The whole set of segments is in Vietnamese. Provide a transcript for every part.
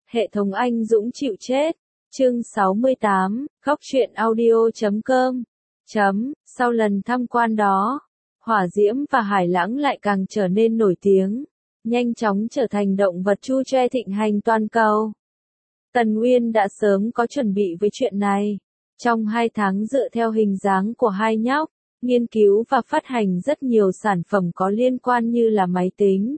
Hệ thống anh dũng chịu chết. Chương 68, Góc truyện audio.com. Sau lần tham quan đó, Hỏa Diễm và Hải Lãng lại càng trở nên nổi tiếng, nhanh chóng trở thành động vật chu choe thịnh hành toàn cầu. Tần Nguyên đã sớm có chuẩn bị với chuyện này. Trong 2 tháng dựa theo hình dáng của hai nhóc, nghiên cứu và phát hành rất nhiều sản phẩm có liên quan như là máy tính,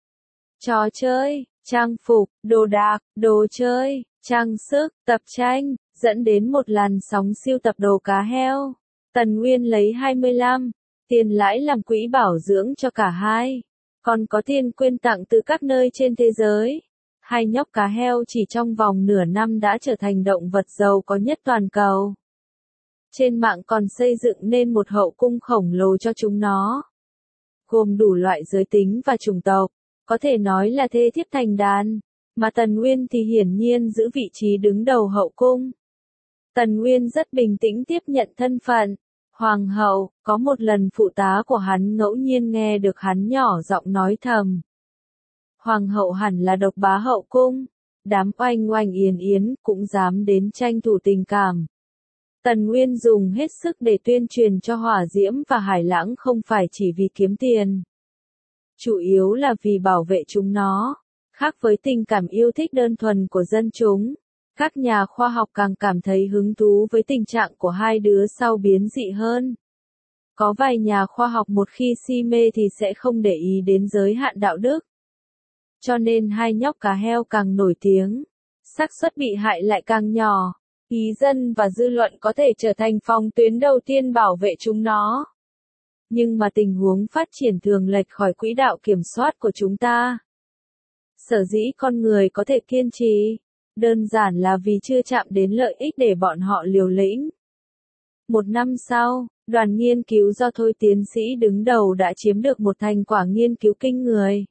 trò chơi, trang phục, đồ đạc, đồ chơi, trang sức, tập tranh, dẫn đến một làn sóng sưu tập đồ cá heo. Tần Nguyên lấy 25 tiền lãi làm quỹ bảo dưỡng cho cả hai, còn có tiền quyên tặng từ các nơi trên thế giới. Hai nhóc cá heo chỉ trong vòng nửa năm đã trở thành động vật giàu có nhất toàn cầu. Trên mạng còn xây dựng nên một hậu cung khổng lồ cho chúng nó, gồm đủ loại giới tính và chủng tộc, có thể nói là thê thiếp thành đàn, mà Tần Nguyên thì hiển nhiên giữ vị trí đứng đầu hậu cung. Tần Nguyên rất bình tĩnh tiếp nhận thân phận hoàng hậu. Có một lần phụ tá của hắn ngẫu nhiên nghe được hắn nhỏ giọng nói thầm: Hoàng hậu hẳn là độc bá hậu cung, đám oanh oanh yến yến cũng dám đến tranh thủ tình cảm. Tần Nguyên dùng hết sức để tuyên truyền cho Hỏa Diễm và Hải Lãng không phải chỉ vì kiếm tiền, chủ yếu là vì bảo vệ chúng nó. Khác với tình cảm yêu thích đơn thuần của dân chúng, các nhà khoa học càng cảm thấy hứng thú với tình trạng của hai đứa sau biến dị hơn. Có vài nhà khoa học một khi si mê thì sẽ không để ý đến giới hạn đạo đức. Cho nên hai nhóc cá heo càng nổi tiếng, xác suất bị hại lại càng nhỏ. Ý dân và dư luận có thể trở thành phòng tuyến đầu tiên bảo vệ chúng nó. Nhưng mà tình huống phát triển thường lệch khỏi quỹ đạo kiểm soát của chúng ta. Sở dĩ con người có thể kiên trì, đơn giản là vì chưa chạm đến lợi ích để bọn họ liều lĩnh. 1 năm sau, đoàn nghiên cứu do Thôi tiến sĩ đứng đầu đã chiếm được một thành quả nghiên cứu kinh người.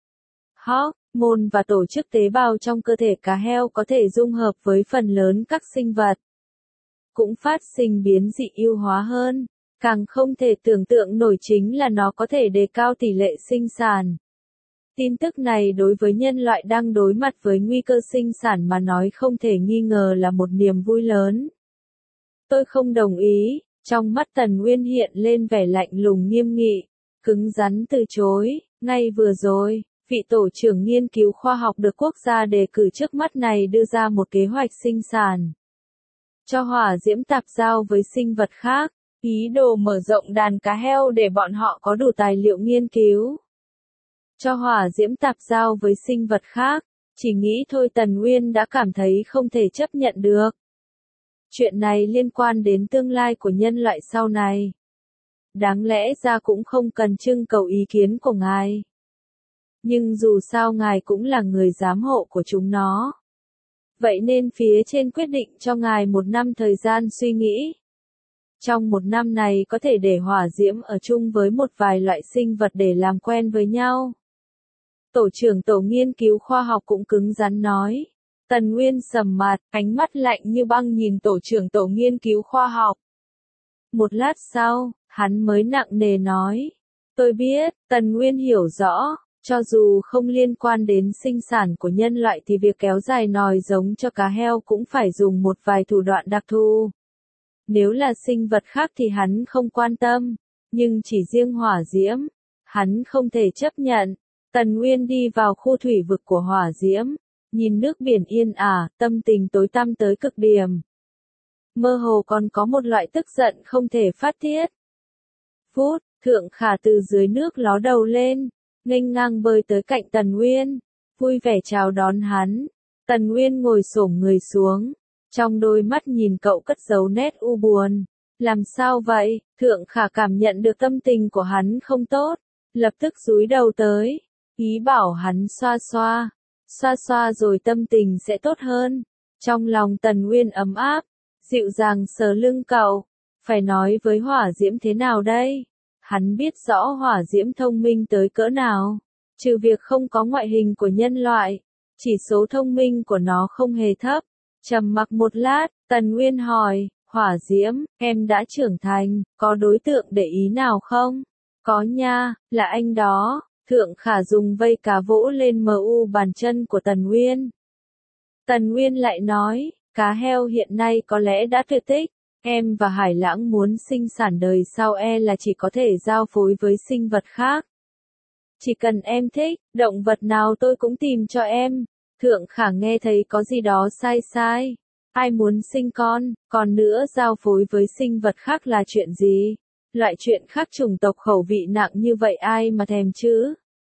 Hormone và tổ chức tế bào trong cơ thể cá heo có thể dung hợp với phần lớn các sinh vật, cũng phát sinh biến dị ưu hóa hơn. Càng không thể tưởng tượng nổi chính là nó có thể đề cao tỷ lệ sinh sản. Tin tức này đối với nhân loại đang đối mặt với nguy cơ sinh sản mà nói không thể nghi ngờ là một niềm vui lớn. Tôi không đồng ý. Trong mắt Tần Nguyên hiện lên vẻ lạnh lùng nghiêm nghị, cứng rắn từ chối. Ngay vừa rồi, vị tổ trưởng nghiên cứu khoa học được quốc gia đề cử trước mắt này đưa ra một kế hoạch sinh sản cho Hỏa Diễm tạp giao với sinh vật khác, ý đồ mở rộng đàn cá heo để bọn họ có đủ tài liệu nghiên cứu. Cho Hỏa Diễm tạp giao với sinh vật khác, chỉ nghĩ thôi Tần Nguyên đã cảm thấy không thể chấp nhận được. Chuyện này liên quan đến tương lai của nhân loại sau này. Đáng lẽ ra cũng không cần trưng cầu ý kiến của ngài. Nhưng dù sao ngài cũng là người giám hộ của chúng nó. Vậy nên phía trên quyết định cho ngài 1 năm thời gian suy nghĩ. Trong 1 năm này có thể để Hỏa Diễm ở chung với một vài loại sinh vật để làm quen với nhau. Tổ trưởng tổ nghiên cứu khoa học cũng cứng rắn nói. Tần Nguyên sầm mặt, ánh mắt lạnh như băng nhìn tổ trưởng tổ nghiên cứu khoa học. Một lát sau, hắn mới nặng nề nói. Tôi biết, Tần Nguyên hiểu rõ, cho dù không liên quan đến sinh sản của nhân loại thì việc kéo dài nòi giống cho cá heo cũng phải dùng một vài thủ đoạn đặc thù. Nếu là sinh vật khác thì hắn không quan tâm, nhưng chỉ riêng Hỏa Diễm, hắn không thể chấp nhận. Tần Nguyên đi vào khu thủy vực của Hỏa Diễm, nhìn nước biển yên ả, tâm tình tối tăm tới cực điểm. Mơ hồ còn có một loại tức giận không thể phát tiết. Thượng Khả từ dưới nước ló đầu lên, nghênh ngang bơi tới cạnh Tần Nguyên, vui vẻ chào đón hắn. Tần Nguyên ngồi xổm người xuống, trong đôi mắt nhìn cậu cất giấu nét u buồn. Làm sao vậy? Thượng Khả cảm nhận được tâm tình của hắn không tốt, lập tức dúi đầu tới, ý bảo hắn xoa xoa rồi tâm tình sẽ tốt hơn. Trong lòng Tần Nguyên ấm áp, dịu dàng sờ lưng cậu. Phải nói với Hỏa Diễm thế nào đây? Hắn biết rõ Hỏa Diễm thông minh tới cỡ nào. Trừ việc không có ngoại hình của nhân loại, chỉ số thông minh của nó không hề thấp. Trầm mặc một lát, Tần Nguyên hỏi, Hỏa Diễm, em đã trưởng thành, có đối tượng để ý nào không? Có nha, là anh đó. Thượng Khả dùng vây cá vỗ lên mu bàn chân của Tần Nguyên. Tần Nguyên lại nói, cá heo hiện nay có lẽ đã tuyệt tích, em và Hải Lãng muốn sinh sản đời sau là chỉ có thể giao phối với sinh vật khác. Chỉ cần em thích, động vật nào tôi cũng tìm cho em. Thượng Khả nghe thấy có gì đó sai sai. Ai muốn sinh con, còn nữa giao phối với sinh vật khác là chuyện gì? Loại chuyện khác chủng tộc khẩu vị nặng như vậy ai mà thèm chứ?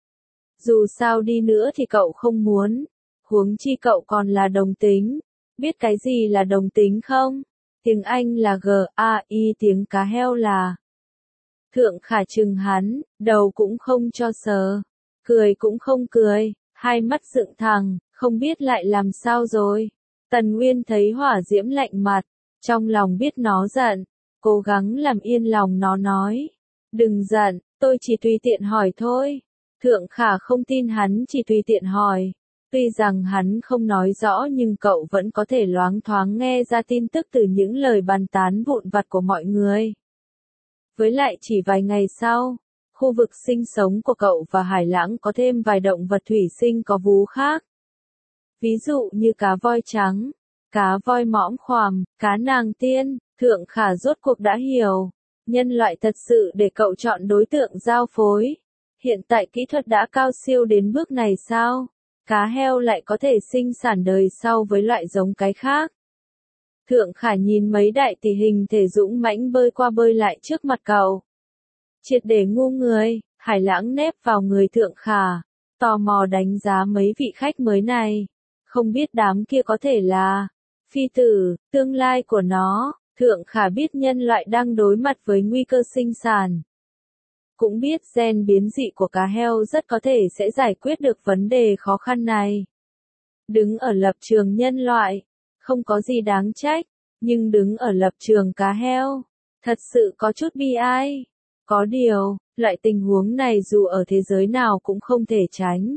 Dù sao đi nữa thì cậu không muốn. Huống chi cậu còn là đồng tính. Biết cái gì là đồng tính không? Tiếng Anh là G-A-I, tiếng cá heo là. Thượng Khả chừng hắn, đầu cũng không cho sờ. Cười cũng không cười, hai mắt dựng thẳng, không biết lại làm sao rồi. Tần Nguyên thấy hỏa diễm lạnh mặt, trong lòng biết nó giận, cố gắng làm yên lòng nó nói. Đừng giận, tôi chỉ tùy tiện hỏi thôi. Thượng Khả không tin hắn chỉ tùy tiện hỏi. Tuy rằng hắn không nói rõ nhưng cậu vẫn có thể loáng thoáng nghe ra tin tức từ những lời bàn tán vụn vặt của mọi người. Với lại chỉ vài ngày sau, khu vực sinh sống của cậu và Hải Lãng có thêm vài động vật thủy sinh có vú khác. Ví dụ như cá voi trắng, cá voi mõm khoằm, cá nàng tiên. Thượng Khả rốt cuộc đã hiểu, nhân loại thật sự để cậu chọn đối tượng giao phối. Hiện tại kỹ thuật đã cao siêu đến bước này sao? Cá heo lại có thể sinh sản đời sau với loại giống cái khác. Thượng Khả nhìn mấy đại tỷ hình thể dũng mãnh bơi qua bơi lại trước mặt cậu. Triệt để ngu người, Hải Lãng nép vào người Thượng Khả, tò mò đánh giá mấy vị khách mới này. Không biết đám kia có thể là phi tử, tương lai của nó. Thượng Khả biết nhân loại đang đối mặt với nguy cơ sinh sản. Cũng biết gen biến dị của cá heo rất có thể sẽ giải quyết được vấn đề khó khăn này. Đứng ở lập trường nhân loại, không có gì đáng trách, nhưng đứng ở lập trường cá heo, thật sự có chút bi ai. Có điều, loại tình huống này dù ở thế giới nào cũng không thể tránh.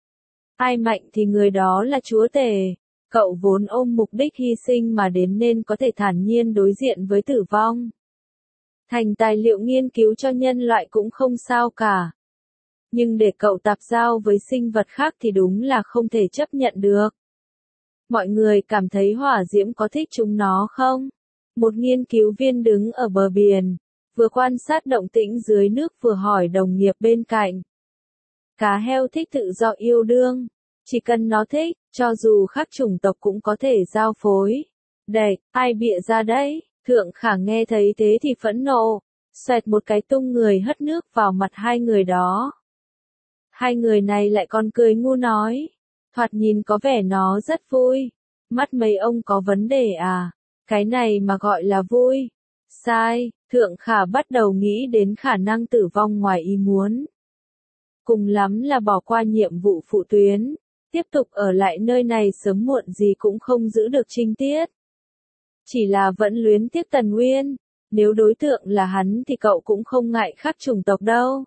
Ai mạnh thì người đó là chúa tể. Cậu vốn ôm mục đích hy sinh mà đến nên có thể thản nhiên đối diện với tử vong. Thành tài liệu nghiên cứu cho nhân loại cũng không sao cả. Nhưng để cậu tạp giao với sinh vật khác thì đúng là không thể chấp nhận được. Mọi người cảm thấy hỏa diễm có thích chúng nó không? Một nghiên cứu viên đứng ở bờ biển, vừa quan sát động tĩnh dưới nước vừa hỏi đồng nghiệp bên cạnh. Cá heo thích tự do yêu đương. Chỉ cần nó thích, cho dù khác chủng tộc cũng có thể giao phối. Đây, ai bịa ra đấy? Thượng Khả nghe thấy thế thì phẫn nộ, xoẹt một cái tung người hất nước vào mặt hai người đó. Hai người này lại còn cười ngu nói, thoạt nhìn có vẻ nó rất vui. Mắt mấy ông có vấn đề à? Cái này mà gọi là vui? Sai, Thượng Khả bắt đầu nghĩ đến khả năng tử vong ngoài ý muốn. Cùng lắm là bỏ qua nhiệm vụ phụ tuyến, tiếp tục ở lại nơi này sớm muộn gì cũng không giữ được trinh tiết. Chỉ là vẫn luyến tiếc Tần Nguyên, nếu đối tượng là hắn thì cậu cũng không ngại khác chủng tộc đâu.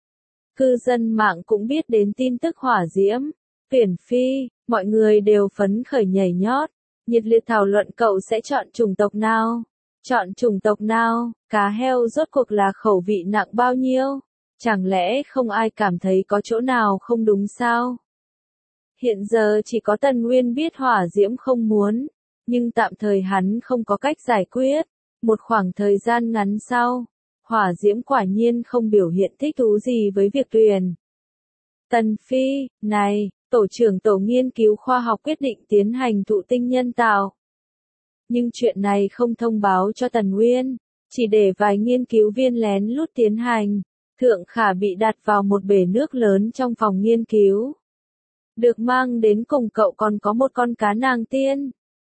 Cư dân mạng cũng biết đến tin tức hỏa diễm, tuyển phi, mọi người đều phấn khởi nhảy nhót, nhiệt liệt thảo luận cậu sẽ chọn chủng tộc nào. Chọn chủng tộc nào, cá heo rốt cuộc là khẩu vị nặng bao nhiêu? Chẳng lẽ không ai cảm thấy có chỗ nào không đúng sao? Hiện giờ chỉ có Tần Nguyên biết hỏa diễm không muốn, nhưng tạm thời hắn không có cách giải quyết. Một khoảng thời gian ngắn sau, hỏa diễm quả nhiên không biểu hiện thích thú gì với việc tuyển. Tần Phi, này, tổ trưởng tổ nghiên cứu khoa học quyết định tiến hành thụ tinh nhân tạo. Nhưng chuyện này không thông báo cho Tần Nguyên, chỉ để vài nghiên cứu viên lén lút tiến hành. Thượng Khả bị đặt vào một bể nước lớn trong phòng nghiên cứu. Được mang đến cùng cậu còn có một con cá nàng tiên.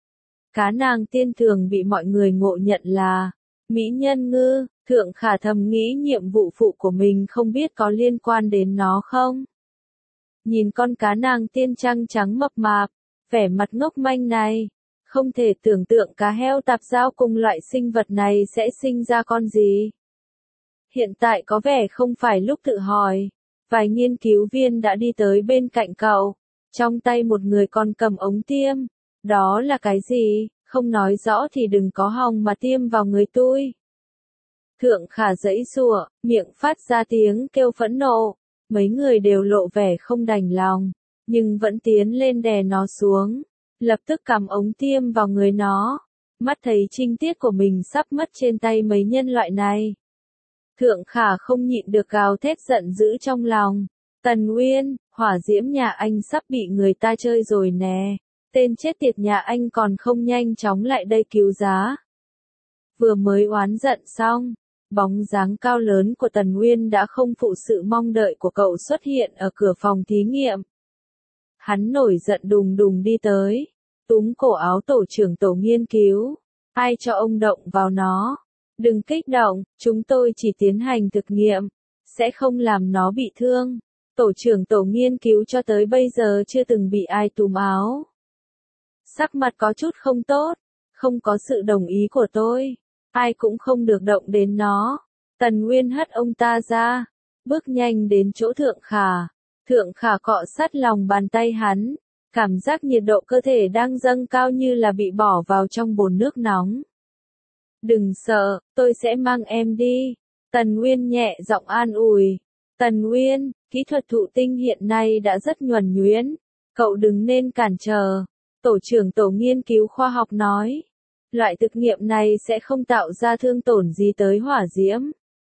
Cá nàng tiên thường bị mọi người ngộ nhận là mỹ nhân ngư. Thượng Khả thầm nghĩ nhiệm vụ phụ của mình không biết có liên quan đến nó không. Nhìn con cá nàng tiên trăng trắng mập mạp, vẻ mặt ngốc manh này, không thể tưởng tượng cá heo tạp giao cùng loại sinh vật này sẽ sinh ra con gì. Hiện tại có vẻ không phải lúc tự hỏi. Vài nghiên cứu viên đã đi tới bên cạnh cậu, trong tay một người còn cầm ống tiêm. Đó là cái gì? Không nói rõ thì đừng có hòng mà tiêm vào người tôi. Thượng Khả giãy giụa, miệng phát ra tiếng kêu phẫn nộ. Mấy người đều lộ vẻ không đành lòng, nhưng vẫn tiến lên đè nó xuống. lập tức cắm ống tiêm vào người nó. Mắt thấy trinh tiết của mình sắp mất trên tay mấy nhân loại này. Thượng Khả không nhịn được gào thét giận dữ trong lòng. Tần Nguyên, hỏa diễm nhà anh sắp bị người ta chơi rồi nè. Tên chết tiệt nhà anh còn không nhanh chóng lại đây cứu giá. Vừa mới oán giận xong, bóng dáng cao lớn của Tần Nguyên đã không phụ sự mong đợi của cậu xuất hiện ở cửa phòng thí nghiệm. Hắn nổi giận đùng đùng đi tới, túm cổ áo tổ trưởng tổ nghiên cứu. Ai cho ông động vào nó? Đừng kích động, chúng tôi chỉ tiến hành thực nghiệm, sẽ không làm nó bị thương. Tổ trưởng tổ nghiên cứu cho tới bây giờ chưa từng bị ai túm áo. Sắc mặt có chút không tốt, không có sự đồng ý của tôi, ai cũng không được động đến nó. Tần Nguyên hất ông ta ra, bước nhanh đến chỗ Thượng Khả. Thượng Khả cọ sát lòng bàn tay hắn, cảm giác nhiệt độ cơ thể đang dâng cao như là bị bỏ vào trong bồn nước nóng. Đừng sợ, tôi sẽ mang em đi. Tần Nguyên nhẹ giọng an ủi. Tần Nguyên, kỹ thuật thụ tinh hiện nay đã rất nhuần nhuyễn, cậu đừng nên cản trở. Tổ trưởng tổ nghiên cứu khoa học nói. Loại thực nghiệm này sẽ không tạo ra thương tổn gì tới hỏa diễm.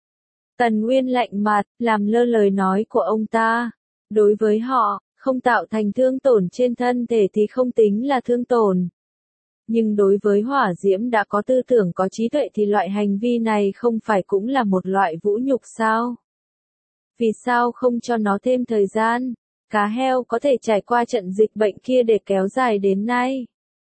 Tần Nguyên lạnh mặt, làm lơ lời nói của ông ta. Đối với họ, không tạo thành thương tổn trên thân thể thì không tính là thương tổn. Nhưng đối với hỏa diễm đã có tư tưởng có trí tuệ thì loại hành vi này không phải cũng là một loại vũ nhục sao? Vì sao không cho nó thêm thời gian? Cá heo có thể trải qua trận dịch bệnh kia để kéo dài đến nay.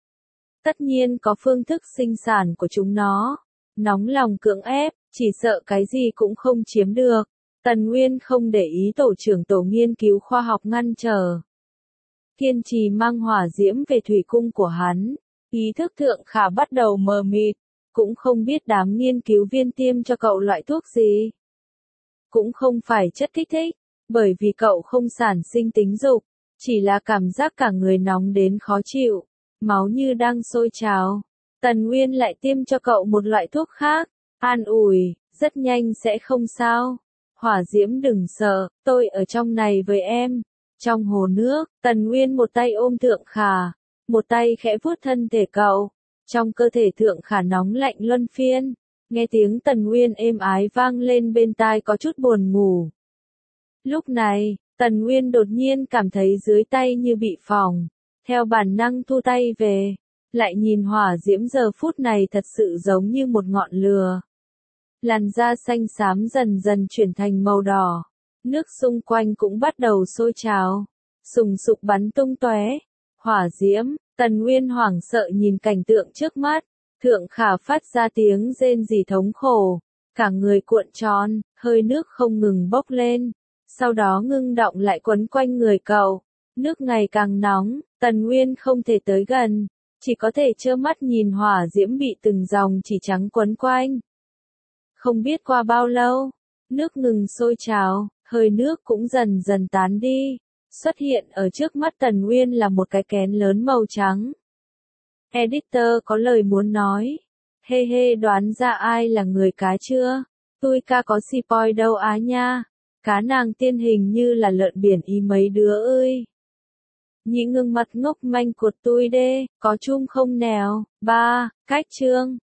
Tất nhiên có phương thức sinh sản của chúng nó. Nóng lòng cưỡng ép, chỉ sợ cái gì cũng không chiếm được. Tần Nguyên không để ý tổ trưởng tổ nghiên cứu khoa học ngăn trở. Kiên trì mang hỏa diễm về thủy cung của hắn. Ý thức Thượng Khả bắt đầu mờ mịt, cũng không biết đám nghiên cứu viên tiêm cho cậu loại thuốc gì. Cũng không phải chất kích thích, bởi vì cậu không sản sinh tính dục, chỉ là cảm giác cả người nóng đến khó chịu, máu như đang sôi trào. Tần Nguyên lại tiêm cho cậu một loại thuốc khác, an ủi, rất nhanh sẽ không sao. Hỏa diễm đừng sợ, tôi ở trong này với em. Trong hồ nước, Tần Nguyên một tay ôm Thượng Khả, một tay khẽ vuốt thân thể cậu. Trong cơ thể Thượng Khả nóng lạnh luân phiên, nghe tiếng Tần Nguyên êm ái vang lên bên tai có chút buồn ngủ. Lúc này, Tần Nguyên đột nhiên cảm thấy dưới tay như bị phỏng, theo bản năng thu tay về, lại nhìn hỏa diễm giờ phút này thật sự giống như một ngọn lửa. Làn da xanh xám dần dần chuyển thành màu đỏ, nước xung quanh cũng bắt đầu sôi trào, sùng sục bắn tung tóe. Hỏa diễm, Tần Nguyên hoảng sợ nhìn cảnh tượng trước mắt, Thượng Khả phát ra tiếng rên rỉ thống khổ, cả người cuộn tròn, hơi nước không ngừng bốc lên, sau đó ngưng đọng lại quấn quanh người cậu. Nước ngày càng nóng, Tần Nguyên không thể tới gần, chỉ có thể trơ mắt nhìn hỏa diễm bị từng dòng chỉ trắng quấn quanh. Không biết qua bao lâu, nước ngừng sôi trào, hơi nước cũng dần dần tán đi. Xuất hiện ở trước mắt Tần Nguyên là một cái kén lớn màu trắng. Editor có lời muốn nói. Hê hê, đoán ra ai là người cá chưa? Tôi ca có spoil đâu á nha. Cá nàng tiên hình như là lợn biển ý mấy đứa ơi. Nhị ngưng mặt ngốc manh của tôi đê, có chung không nèo. 3. Cách chương